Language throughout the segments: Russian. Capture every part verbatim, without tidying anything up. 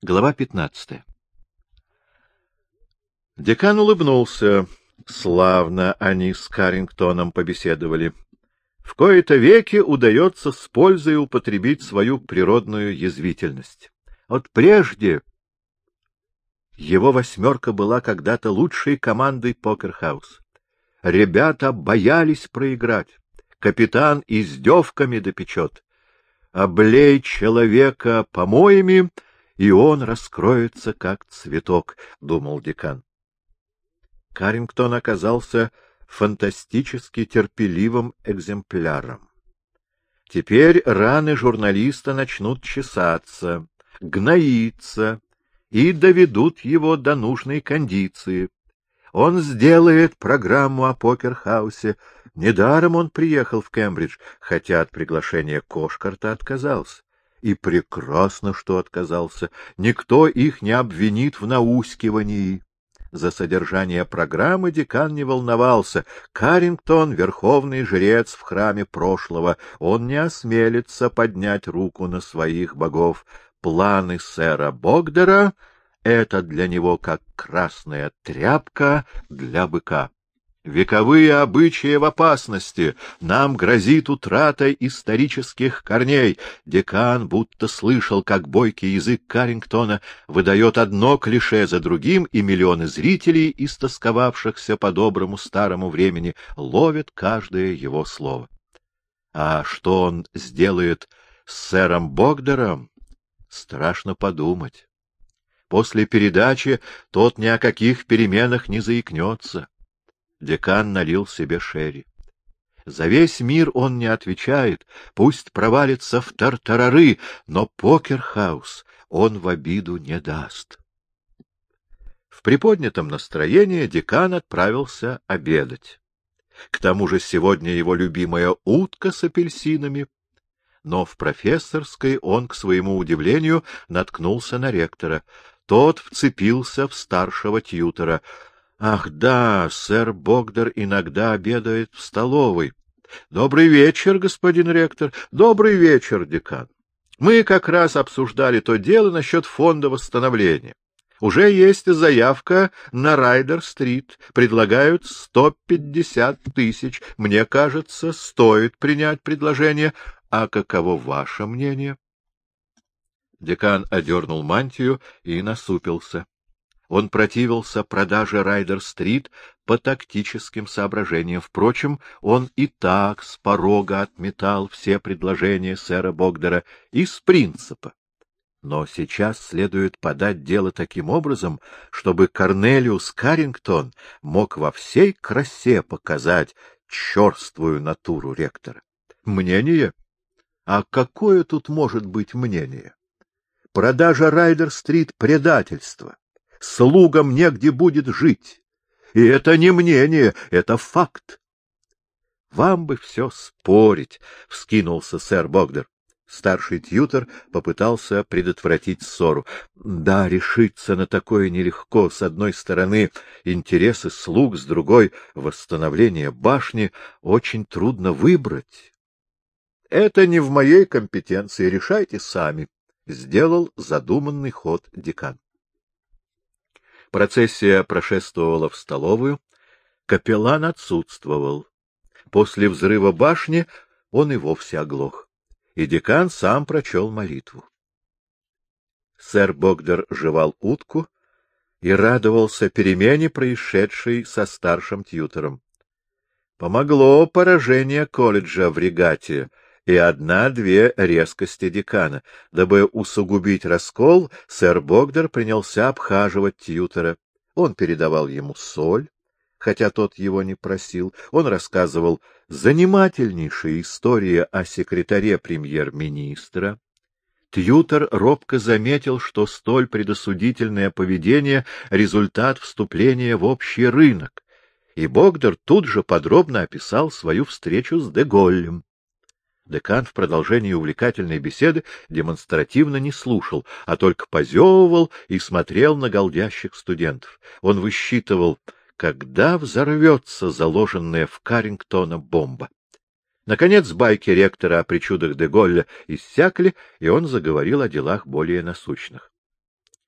Глава пятнадцатая. Декан улыбнулся. Славно они с Каррингтоном побеседовали. В кои-то веки удается с пользой употребить свою природную язвительность. Вот прежде его «восьмерка» была когда-то лучшей командой Покерхаус. Ребята боялись проиграть. Капитан издевками допечет. Облей человека помоями, и он раскроется, как цветок, — думал декан. Каррингтон оказался фантастически терпеливым экземпляром. Теперь раны журналиста начнут чесаться, гноиться и доведут его до нужной кондиции. Он сделает программу о Покерхаусе. Недаром он приехал в Кембридж, хотя от приглашения Кошкарта отказался. И прекрасно, что отказался. Никто их не обвинит в наускивании. За содержание программы декан не волновался. Каррингтон — верховный жрец в храме прошлого. Он не осмелится поднять руку на своих богов. Планы сэра Богдера — это для него как красная тряпка для быка. Вековые обычаи в опасности, нам грозит утрата исторических корней. Декан будто слышал, как бойкий язык Каррингтона выдает одно клише за другим, и миллионы зрителей, истосковавшихся по доброму старому времени, ловят каждое его слово. А что он сделает с сэром Богдером, страшно подумать. После передачи тот ни о каких переменах не заикнется. Декан налил себе шерри. За весь мир он не отвечает, пусть провалится в тартарары, но Покерхаус он в обиду не даст. В приподнятом настроении декан отправился обедать. К тому же сегодня его любимая утка с апельсинами. Но в профессорской он, к своему удивлению, наткнулся на ректора. Тот вцепился в старшего тьютора. Ах да, сэр Богдер иногда обедает в столовой. Добрый вечер, господин ректор. Добрый вечер, декан. Мы как раз обсуждали то дело насчет фонда восстановления. Уже есть заявка на Райдер-стрит. Предлагают сто пятьдесят тысяч. Мне кажется, стоит принять предложение. А каково ваше мнение? Декан одернул мантию и насупился. Он противился продаже Райдер-стрит по тактическим соображениям. Впрочем, он и так с порога отметал все предложения сэра Богдера из принципа. Но сейчас следует подать дело таким образом, чтобы Корнелиус Каррингтон мог во всей красе показать черствую натуру ректора. Мнение? А какое тут может быть мнение? Продажа Райдер-стрит — предательство. Слугам негде будет жить. И это не мнение, это факт. — Вам бы все спорить, — вскинулся сэр Богдер. Старший тьютор попытался предотвратить ссору. Да, решиться на такое нелегко. С одной стороны интересы слуг, с другой — восстановление башни. Очень трудно выбрать. — Это не в моей компетенции, решайте сами, — сделал задуманный ход декан. Процессия прошествовала в столовую. Капеллан отсутствовал. После взрыва башни он и вовсе оглох. И декан сам прочел молитву. Сэр Богдер жевал утку и радовался перемене, происшедшей со старшим тьютором. Помогло поражение колледжа в регате и одна-две резкости декана. Дабы усугубить раскол, сэр Богдер принялся обхаживать тьютора. Он передавал ему соль, хотя тот его не просил. Он рассказывал занимательнейшие истории о секретаре премьер-министра. Тьютор робко заметил, что столь предосудительное поведение — результат вступления в общий рынок, и Богдер тут же подробно описал свою встречу с де Голлем. Декан в продолжении увлекательной беседы демонстративно не слушал, а только позевывал и смотрел на галдящих студентов. Он высчитывал, когда взорвется заложенная в Каррингтона бомба. Наконец байки ректора о причудах де Голля иссякли, и он заговорил о делах более насущных.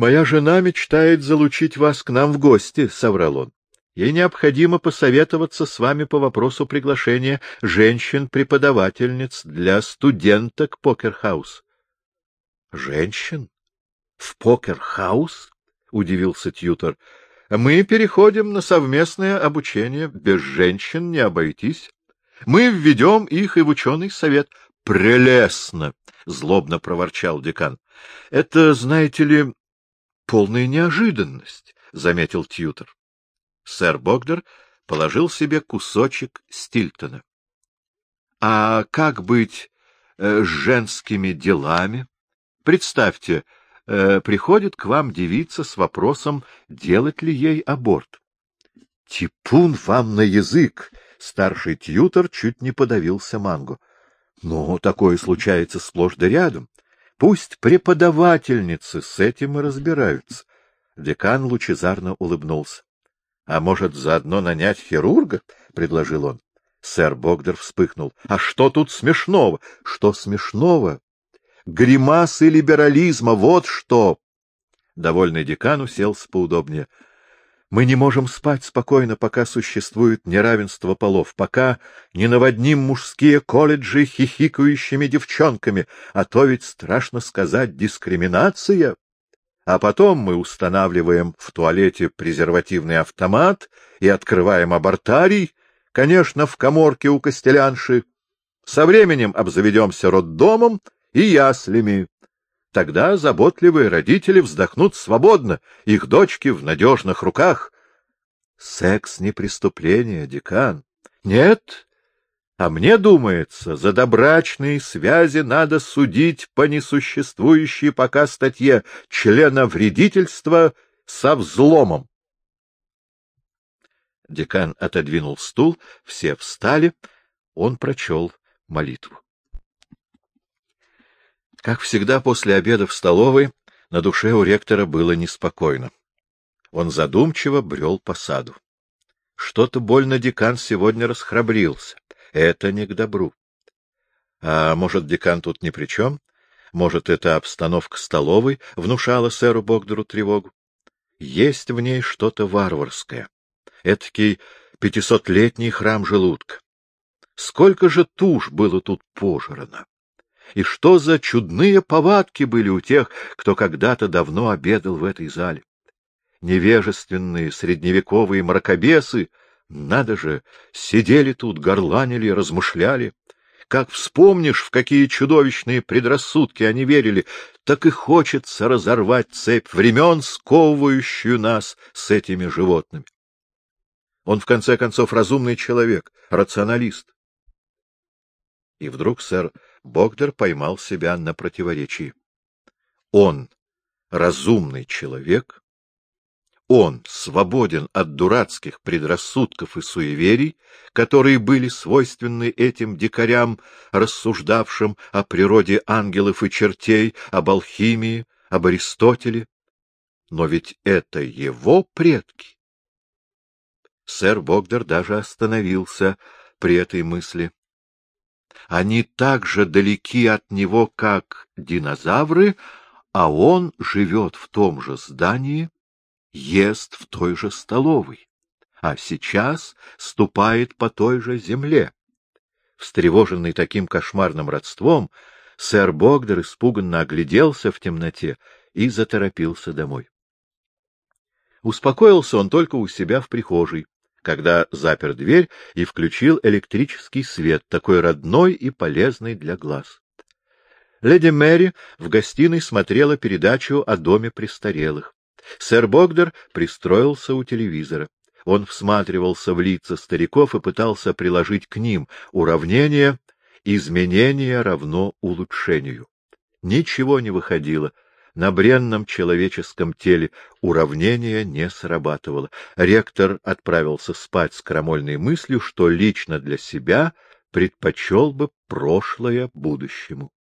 Моя жена мечтает залучить вас к нам в гости, — соврал он. Ей необходимо посоветоваться с вами по вопросу приглашения женщин-преподавательниц для студенток Покерхаус. — Женщин? В Покерхаус? — удивился тьютор. — Мы переходим на совместное обучение. Без женщин не обойтись. Мы введем их и в ученый совет. — Прелестно! — злобно проворчал декан. — Это, знаете ли, полная неожиданность, — заметил тьютор. Сэр Богдер положил себе кусочек Стильтона. — А как быть э, с женскими делами? Представьте, э, приходит к вам девица с вопросом, делать ли ей аборт. — Типун вам на язык! — старший тьютор чуть не подавился манго. — Ну, такое случается сплошь да рядом. Пусть преподавательницы с этим и разбираются. Декан лучезарно улыбнулся. — А может, заодно нанять хирурга? — предложил он. Сэр Богдер вспыхнул. — А что тут смешного? — Что смешного? Гримасы либерализма, вот что! Довольный декан уселся поудобнее. — Мы не можем спать спокойно, пока существует неравенство полов, пока не наводним мужские колледжи хихикающими девчонками, а то ведь, страшно сказать, дискриминация. А потом мы устанавливаем в туалете презервативный автомат и открываем абортарий, конечно, в каморке у костелянши. Со временем обзаведемся роддомом и яслями. Тогда заботливые родители вздохнут свободно, их дочки в надежных руках. Секс не преступление, декан. Нет, а мне думается, за добрачные связи надо судить по несуществующей пока статье членовредительства со взломом. Декан отодвинул стул, все встали, он прочел молитву. Как всегда после обеда в столовой, на душе у ректора было неспокойно. Он задумчиво брел по саду. Что-то больно декан сегодня расхрабрился. Это не к добру. А может, декан тут ни при чем? Может, эта обстановка столовой внушала сэру Богдеру тревогу? Есть в ней что-то варварское. Этакий пятисотлетний храм желудка. Сколько же туш было тут пожрано! И что за чудные повадки были у тех, кто когда-то давно обедал в этой зале? Невежественные средневековые мракобесы, надо же, сидели тут, горланили, размышляли. Как вспомнишь, в какие чудовищные предрассудки они верили, так и хочется разорвать цепь времен, сковывающую нас с этими животными. Он, в конце концов, разумный человек, рационалист. И вдруг сэр Богдер поймал себя на противоречии. Он разумный человек, он свободен от дурацких предрассудков и суеверий, которые были свойственны этим дикарям, рассуждавшим о природе ангелов и чертей, об алхимии, об Аристотеле. Но ведь это его предки. Сэр Богдер даже остановился при этой мысли. Они так же далеки от него, как динозавры, а он живет в том же здании, ест в той же столовой, а сейчас ступает по той же земле. Встревоженный таким кошмарным родством, сэр Богдер испуганно огляделся в темноте и заторопился домой. Успокоился он только у себя в прихожей, когда запер дверь и включил электрический свет, такой родной и полезный для глаз. Леди Мэри в гостиной смотрела передачу о доме престарелых. Сэр Богдер пристроился у телевизора. Он всматривался в лица стариков и пытался приложить к ним уравнение «изменение равно улучшению». Ничего не выходило. На бренном человеческом теле уравнение не срабатывало. Ректор отправился спать с крамольной мыслью, что лично для себя предпочел бы прошлое будущему.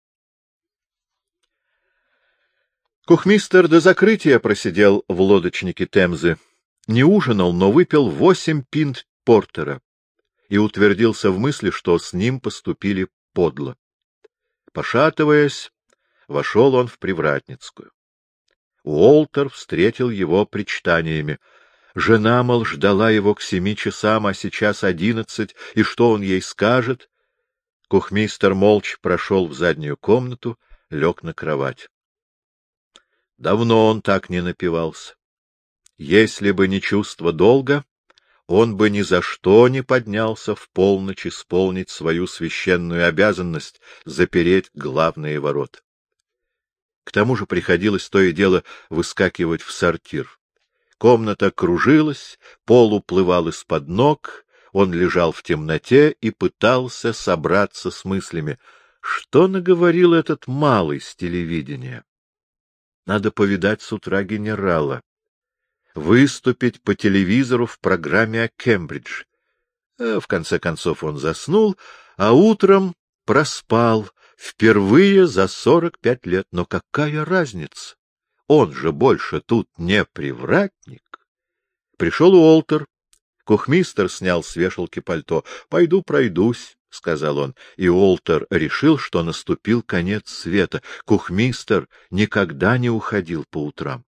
Кухмистер до закрытия просидел в лодочнике Темзы, не ужинал, но выпил восемь пинт портера и утвердился в мысли, что с ним поступили подло. Пошатываясь, вошел он в Привратницкую. Уолтер встретил его причитаниями. Жена, мол, ждала его к семи часам, а сейчас одиннадцать, и что он ей скажет? Кухмистер молча прошел в заднюю комнату, лег на кровать. Давно он так не напивался. Если бы не чувство долга, он бы ни за что не поднялся в полночь исполнить свою священную обязанность — запереть главные ворота. К тому же приходилось то и дело выскакивать в сортир. Комната кружилась, пол уплывал из-под ног, он лежал в темноте и пытался собраться с мыслями. Что наговорил этот малый с телевидения? Надо повидать с утра генерала, выступить по телевизору в программе о Кембридже. В конце концов он заснул, а утром проспал впервые за сорок пять лет. Но какая разница? Он же больше тут не привратник. Пришел Уолтер. Кухмистер снял с вешалки пальто. — Пойду пройдусь, — сказал он. И Уолтер решил, что наступил конец света. Кухмистер никогда не уходил по утрам.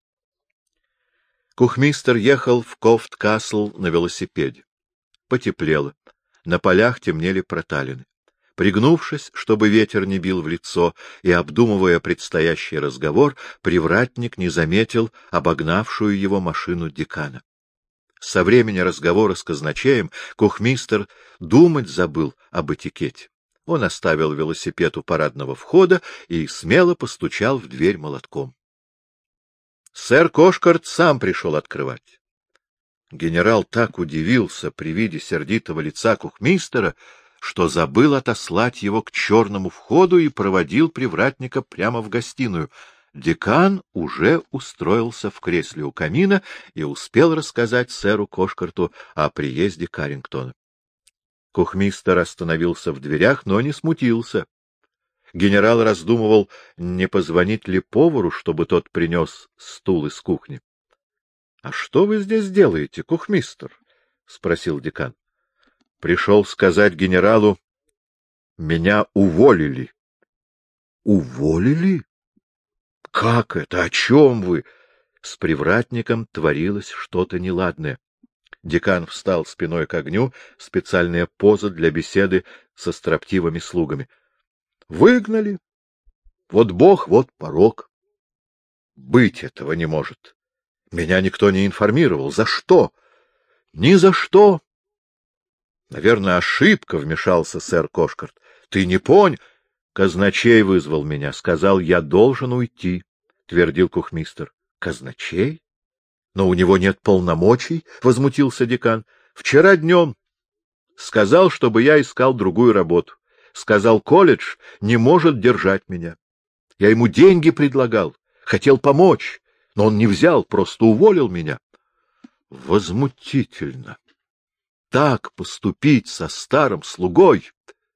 Кухмистер ехал в Кофт-Касл на велосипеде. Потеплело. На полях темнели проталины. Пригнувшись, чтобы ветер не бил в лицо, и обдумывая предстоящий разговор, привратник не заметил обогнавшую его машину декана. Со времени разговора с казначеем кухмистер думать забыл об этикете. Он оставил велосипед у парадного входа и смело постучал в дверь молотком. Сэр Кошкарт сам пришел открывать. Генерал так удивился при виде сердитого лица кухмистера, что забыл отослать его к черному входу и проводил привратника прямо в гостиную. Декан уже устроился в кресле у камина и успел рассказать сэру Кошкарту о приезде Каррингтона. Кухмистер остановился в дверях, но не смутился. Генерал раздумывал, не позвонить ли повару, чтобы тот принес стул из кухни. — А что вы здесь делаете, кухмистер? — спросил декан. — Пришел сказать генералу, меня уволили. — Уволили? — Как это? О чем вы? С привратником творилось что-то неладное. Декан встал спиной к огню, специальная поза для беседы со строптивыми слугами. — Выгнали. Вот бог, вот порок. Быть этого не может. Меня никто не информировал. За что? Ни за что. Наверное, ошибка, — вмешался сэр Кошкарт. Ты не понял? Казначей вызвал меня, сказал, я должен уйти, — твердил кухмистер. Казначей? Но у него нет полномочий, — возмутился декан. Вчера днем сказал, чтобы я искал другую работу. Сказал, колледж не может держать меня. Я ему деньги предлагал, хотел помочь, но он не взял, просто уволил меня. Возмутительно. Так поступить со старым слугой?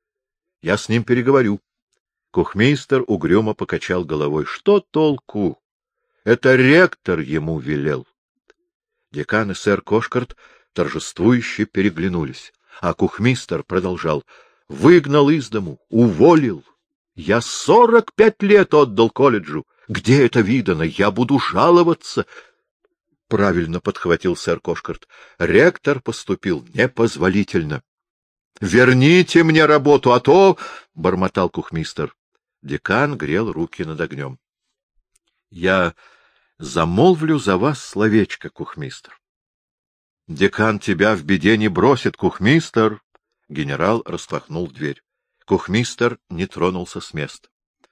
Я с ним переговорю. Кухмистер угрюмо покачал головой. Что толку? Это ректор ему велел. Декан и сэр Кошкарт торжествующе переглянулись, а кухмистер продолжал. Выгнал из дому, уволил. Я сорок пять лет отдал колледжу. Где это видано? Я буду жаловаться. Правильно подхватил сэр Кошкарт. Ректор поступил непозволительно. Верните мне работу, а то... — бормотал кухмистер. Декан грел руки над огнем. — Я замолвлю за вас словечко, кухмистер. — Декан тебя в беде не бросит, кухмистер. Генерал распахнул дверь. Кухмистер не тронулся с места.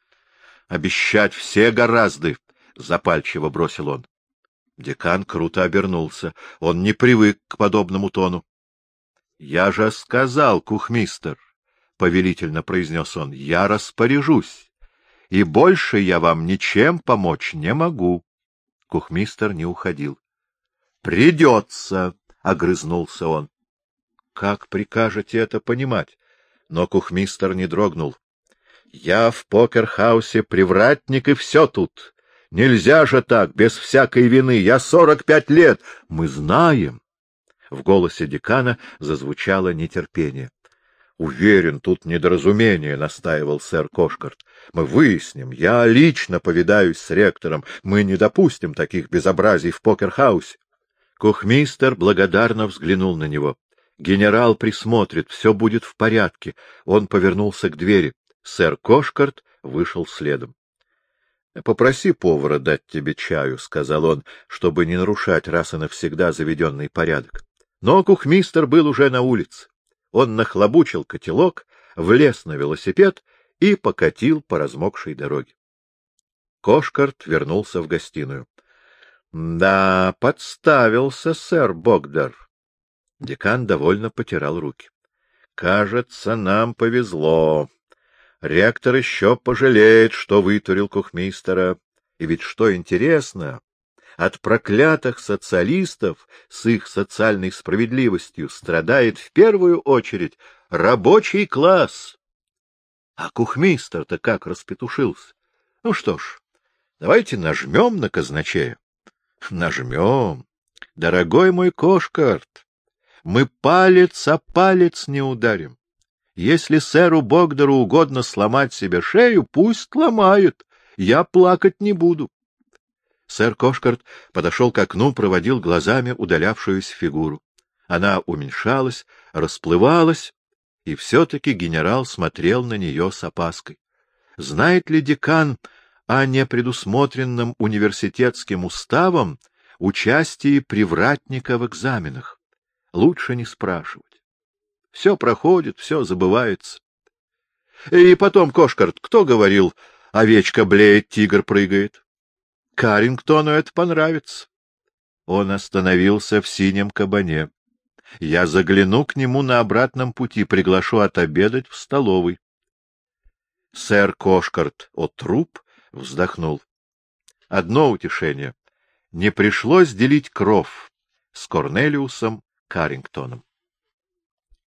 — Обещать все гораздо, — запальчиво бросил он. Декан круто обернулся. Он не привык к подобному тону. — Я же сказал, кухмистер, — повелительно произнес он, — я распоряжусь, и больше я вам ничем помочь не могу. Кухмистер не уходил. — Придется, — огрызнулся он. — Как прикажете это понимать? Но кухмистер не дрогнул. — Я в покерхаусе привратник, и все тут. Нельзя же так, без всякой вины. Я сорок пять лет. Мы знаем. В голосе декана зазвучало нетерпение. Уверен, тут недоразумение, — настаивал сэр Кошкарт. — Мы выясним. Я лично повидаюсь с ректором. Мы не допустим таких безобразий в покерхаусе. Кухмистер благодарно взглянул на него. Генерал присмотрит, все будет в порядке. Он повернулся к двери. Сэр Кошкарт вышел следом. — Попроси повара дать тебе чаю, — сказал он, чтобы не нарушать раз и навсегда заведенный порядок. Но кухмистер был уже на улице. Он нахлобучил котелок, влез на велосипед и покатил по размокшей дороге. Кошкарт вернулся в гостиную. — Да, подставился сэр Богдар. Декан довольно потирал руки. — Кажется, нам повезло. Ректор еще пожалеет, что вытурил кухмистера. И ведь что интересно, от проклятых социалистов с их социальной справедливостью страдает в первую очередь рабочий класс. А кухмистер-то как распетушился. Ну что ж, давайте нажмем на казначея. Нажмем. Дорогой мой Кошкарт, мы палец о палец не ударим. Если сэру Богдару угодно сломать себе шею, пусть ломает. Я плакать не буду. Сэр Кошкарт подошел к окну, проводил глазами удалявшуюся фигуру. Она уменьшалась, расплывалась, и все-таки генерал смотрел на нее с опаской. Знает ли декан о непредусмотренном университетским уставом участии привратника в экзаменах? Лучше не спрашивать. Все проходит, все забывается. И потом, Кошкарт, кто говорил, овечка блеет, тигр прыгает? Карингтону это понравится. Он остановился в Синем кабане. Я загляну к нему на обратном пути, приглашу отобедать в столовой. Сэр Кошкарт от труп вздохнул. Одно утешение. Не пришлось делить кров с Корнелиусом Карингтоном.